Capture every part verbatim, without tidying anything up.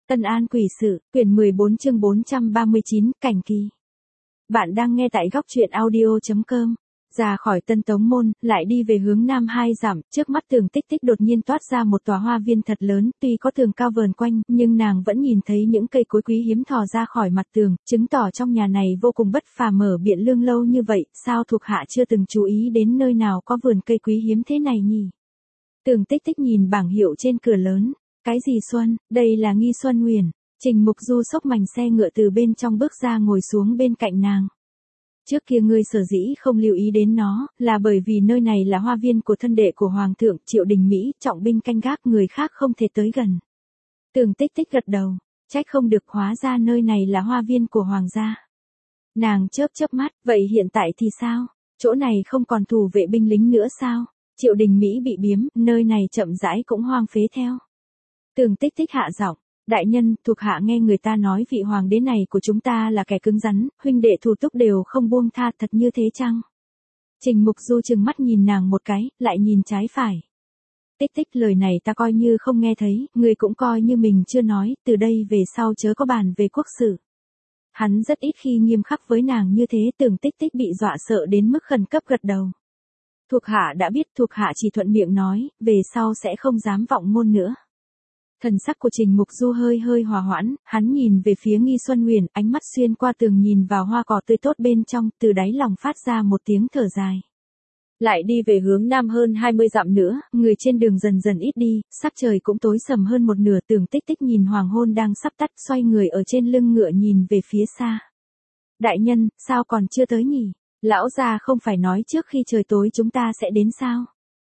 Tân An Quỷ Sự, quyển mười bốn chương bốn trăm ba mươi chín, Cảnh Kỳ. Bạn đang nghe tại góc truyện audio.com. Ra khỏi Tân Tống Môn, lại đi về hướng Nam hai dặm, trước mắt Tường Tích Tích đột nhiên toát ra một tòa hoa viên thật lớn, tuy có tường cao vờn quanh, nhưng nàng vẫn nhìn thấy những cây cối quý hiếm thò ra khỏi mặt tường, chứng tỏ trong nhà này vô cùng bất phàm. Mở Biện Lương lâu như vậy, sao thuộc hạ chưa từng chú ý đến nơi nào có vườn cây quý hiếm thế này nhỉ? Tường Tích Tích nhìn bảng hiệu trên cửa lớn. Cái gì Xuân, đây là Nghi Xuân Huyền. Trình Mục Du xốc mành xe ngựa từ bên trong bước ra ngồi xuống bên cạnh nàng. Trước kia ngươi sở dĩ không lưu ý đến nó, là bởi vì nơi này là hoa viên của thân đệ của Hoàng thượng Triệu Đình Mỹ, trọng binh canh gác, người khác không thể tới gần. Tường Tích Tích gật đầu, trách không được, hóa ra nơi này là hoa viên của Hoàng gia. Nàng chớp chớp mắt, vậy hiện tại thì sao? Chỗ này không còn thủ vệ binh lính nữa sao? Triệu Đình Mỹ bị biếm, nơi này chậm rãi cũng hoang phế theo. Tường Tích Tích hạ giọng, đại nhân, thuộc hạ nghe người ta nói vị hoàng đế này của chúng ta là kẻ cứng rắn, huynh đệ thủ túc đều không buông tha, thật như thế chăng? Trình Mục Du trừng mắt nhìn nàng một cái, lại nhìn trái phải. Tích Tích, lời này ta coi như không nghe thấy, người cũng coi như mình chưa nói, từ đây về sau chớ có bàn về quốc sự. Hắn rất ít khi nghiêm khắc với nàng như thế. Tường Tích Tích bị dọa sợ đến mức khẩn cấp gật đầu. Thuộc hạ đã biết, thuộc hạ chỉ thuận miệng nói, về sau sẽ không dám vọng ngôn nữa. Thần sắc của Trình Mục Du hơi hơi hòa hoãn, hắn nhìn về phía Nghi Xuân Huyền, ánh mắt xuyên qua tường nhìn vào hoa cỏ tươi tốt bên trong, từ đáy lòng phát ra một tiếng thở dài. Lại đi về hướng Nam hơn hai mươi dặm nữa, người trên đường dần dần ít đi, sắc trời cũng tối sầm hơn một nửa. Tường Tích Tích nhìn hoàng hôn đang sắp tắt, xoay người ở trên lưng ngựa nhìn về phía xa. Đại nhân, sao còn chưa tới nhỉ? Lão gia không phải nói trước khi trời tối chúng ta sẽ đến sao?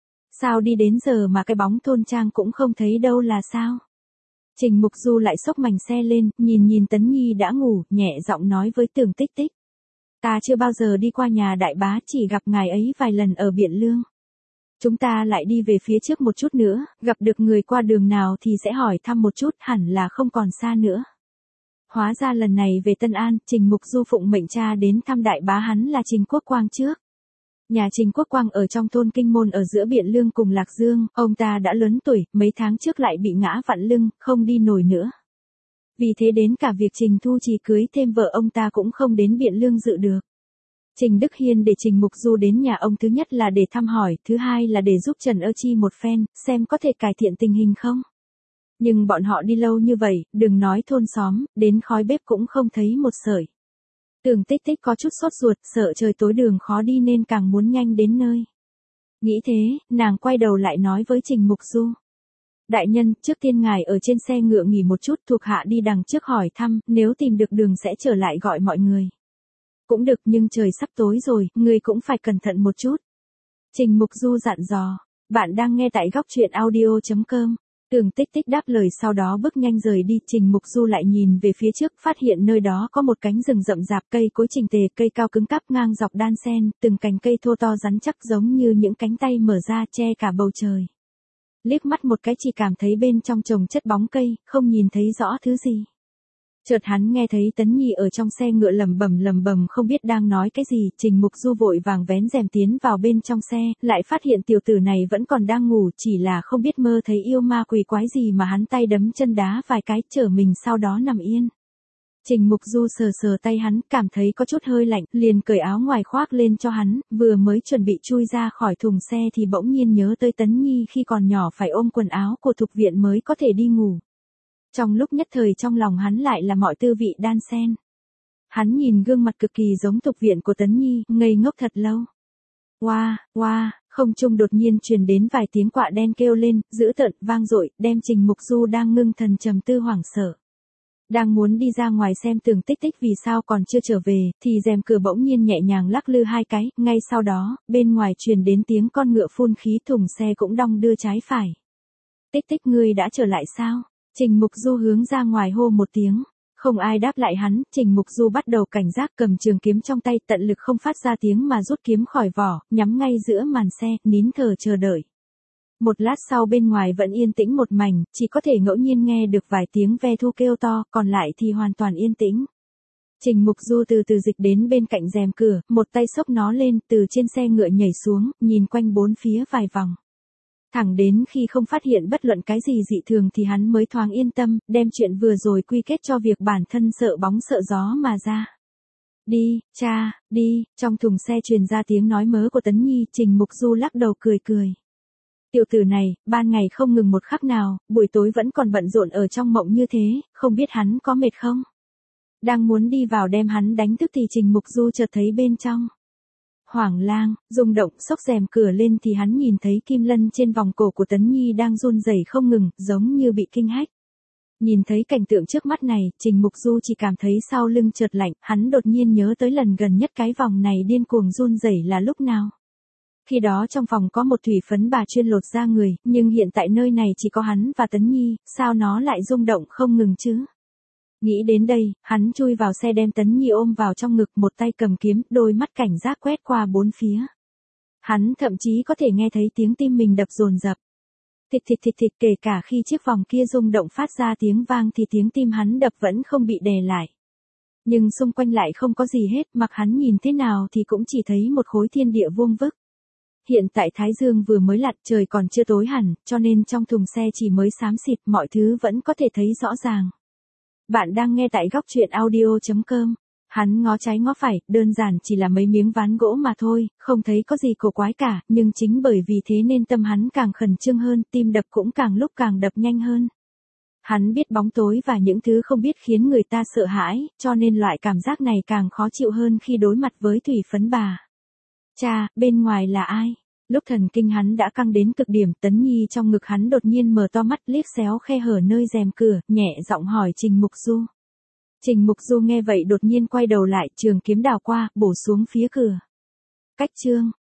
Sao đi đến giờ mà cái bóng thôn trang cũng không thấy đâu là sao? Trình Mục Du lại xốc mành xe lên, nhìn nhìn Tấn Nhi đã ngủ, nhẹ giọng nói với Tường Tích Tích. Ta chưa bao giờ đi qua nhà đại bá, chỉ gặp ngài ấy vài lần ở Biện Lương. Chúng ta lại đi về phía trước một chút nữa, gặp được người qua đường nào thì sẽ hỏi thăm một chút, hẳn là không còn xa nữa. Hóa ra lần này về Tân An, Trình Mục Du phụng mệnh cha đến thăm đại bá hắn là Trình Quốc Quang trước. Nhà Trình Quốc Quang ở trong thôn Kinh Môn ở giữa Biện Lương cùng Lạc Dương, ông ta đã lớn tuổi, mấy tháng trước lại bị ngã vặn lưng, không đi nổi nữa. Vì thế đến cả việc Trình Thu Trì cưới thêm vợ ông ta cũng không đến Biện Lương dự được. Trình Đức Hiên để Trình Mục Du đến nhà ông thứ nhất là để thăm hỏi, thứ hai là để giúp Trần Ơ Chi một phen, xem có thể cải thiện tình hình không. Nhưng bọn họ đi lâu như vậy, đừng nói thôn xóm, đến khói bếp cũng không thấy một sợi. Tường Tích Tích có chút sốt ruột, sợ trời tối đường khó đi nên càng muốn nhanh đến nơi. Nghĩ thế, nàng quay đầu lại nói với Trình Mục Du. Đại nhân, trước tiên ngài ở trên xe ngựa nghỉ một chút, thuộc hạ đi đằng trước hỏi thăm, nếu tìm được đường sẽ trở lại gọi mọi người. Cũng được, nhưng trời sắp tối rồi, người cũng phải cẩn thận một chút. Trình Mục Du dặn dò. Bạn đang nghe tại góc truyện audio.com. Tường Tích Tích đáp lời sau đó bước nhanh rời đi. Trình Mục Du lại nhìn về phía trước, phát hiện nơi đó có một cánh rừng rậm rạp, cây cối chỉnh tề, cây cao cứng cáp ngang dọc đan xen, từng cành cây thô to rắn chắc giống như những cánh tay mở ra che cả bầu trời. Liếc mắt một cái chỉ cảm thấy bên trong chồng chất bóng cây, không nhìn thấy rõ thứ gì. Chợt hắn nghe thấy Tấn Nhi ở trong xe ngựa lầm bầm lầm bầm không biết đang nói cái gì. Trình Mục Du vội vàng vén rèm tiến vào bên trong xe, lại phát hiện tiểu tử này vẫn còn đang ngủ, chỉ là không biết mơ thấy yêu ma quỷ quái gì mà hắn tay đấm chân đá vài cái, chở mình sau đó nằm yên. Trình Mục Du sờ sờ tay hắn, cảm thấy có chút hơi lạnh, liền cởi áo ngoài khoác lên cho hắn, vừa mới chuẩn bị chui ra khỏi thùng xe thì bỗng nhiên nhớ tới Tấn Nhi khi còn nhỏ phải ôm quần áo của Thục Viện mới có thể đi ngủ. Trong lúc nhất thời trong lòng hắn lại là mọi tư vị đan xen. Hắn nhìn gương mặt cực kỳ giống Thục Viện của Tấn Nhi, ngây ngốc thật lâu. Oa, oa, không trung đột nhiên truyền đến vài tiếng quạ đen kêu lên, dữ tợn, vang dội, đem Trình Mục Du đang ngưng thần trầm tư hoảng sợ. Đang muốn đi ra ngoài xem Tường Tích Tích vì sao còn chưa trở về, thì rèm cửa bỗng nhiên nhẹ nhàng lắc lư hai cái, ngay sau đó, bên ngoài truyền đến tiếng con ngựa phun khí, thùng xe cũng đong đưa trái phải. Tích Tích, ngươi đã trở lại sao? Trình Mục Du hướng ra ngoài hô một tiếng. Không ai đáp lại hắn, Trình Mục Du bắt đầu cảnh giác, cầm trường kiếm trong tay, tận lực không phát ra tiếng mà rút kiếm khỏi vỏ, nhắm ngay giữa màn xe, nín thở chờ đợi. Một lát sau bên ngoài vẫn yên tĩnh một mảnh, chỉ có thể ngẫu nhiên nghe được vài tiếng ve thu kêu to, còn lại thì hoàn toàn yên tĩnh. Trình Mục Du từ từ dịch đến bên cạnh rèm cửa, một tay xốc nó lên, từ trên xe ngựa nhảy xuống, nhìn quanh bốn phía vài vòng. Thẳng đến khi không phát hiện bất luận cái gì dị thường thì hắn mới thoáng yên tâm, đem chuyện vừa rồi quy kết cho việc bản thân sợ bóng sợ gió mà ra. Đi, cha, đi, trong thùng xe truyền ra tiếng nói mớ của Tấn Nhi, Trình Mục Du lắc đầu cười cười. Tiểu tử này, ban ngày không ngừng một khắc nào, buổi tối vẫn còn bận rộn ở trong mộng như thế, không biết hắn có mệt không? Đang muốn đi vào đem hắn đánh thức thì Trình Mục Du chợt thấy bên trong. Hoảng lang, rung động, xốc rèm cửa lên thì hắn nhìn thấy kim lân trên vòng cổ của Tấn Nhi đang run rẩy không ngừng, giống như bị kinh hách. Nhìn thấy cảnh tượng trước mắt này, Trình Mục Du chỉ cảm thấy sau lưng chợt lạnh, hắn đột nhiên nhớ tới lần gần nhất cái vòng này điên cuồng run rẩy là lúc nào. Khi đó trong phòng có một thủy phấn bà chuyên lột da người, nhưng hiện tại nơi này chỉ có hắn và Tấn Nhi, sao nó lại rung động không ngừng chứ? Nghĩ đến đây, hắn chui vào xe đem Tấn Nhi ôm vào trong ngực, một tay cầm kiếm, đôi mắt cảnh giác quét qua bốn phía. Hắn thậm chí có thể nghe thấy tiếng tim mình đập dồn dập. Thịt thịt thịt thịt, kể cả khi chiếc vòng kia rung động phát ra tiếng vang thì tiếng tim hắn đập vẫn không bị đè lại. Nhưng xung quanh lại không có gì hết, mặc hắn nhìn thế nào thì cũng chỉ thấy một khối thiên địa vuông vức. Hiện tại Thái Dương vừa mới lặn, trời còn chưa tối hẳn, cho nên trong thùng xe chỉ mới xám xịt, mọi thứ vẫn có thể thấy rõ ràng. Bạn đang nghe tại góc truyện audio chấm com. Hắn ngó trái ngó phải, đơn giản chỉ là mấy miếng ván gỗ mà thôi, không thấy có gì cổ quái cả, nhưng chính bởi vì thế nên tâm hắn càng khẩn trương hơn, tim đập cũng càng lúc càng đập nhanh hơn. Hắn biết bóng tối và những thứ không biết khiến người ta sợ hãi, cho nên loại cảm giác này càng khó chịu hơn khi đối mặt với thủy phấn bà. Cha, bên ngoài là ai? Lúc thần kinh hắn đã căng đến cực điểm, Tấn Nhi trong ngực hắn đột nhiên mở to mắt, liếc xéo khe hở nơi rèm cửa, nhẹ giọng hỏi Trình Mục Du. Trình Mục Du nghe vậy đột nhiên quay đầu lại, trường kiếm đào qua, bổ xuống phía cửa. Cách chương,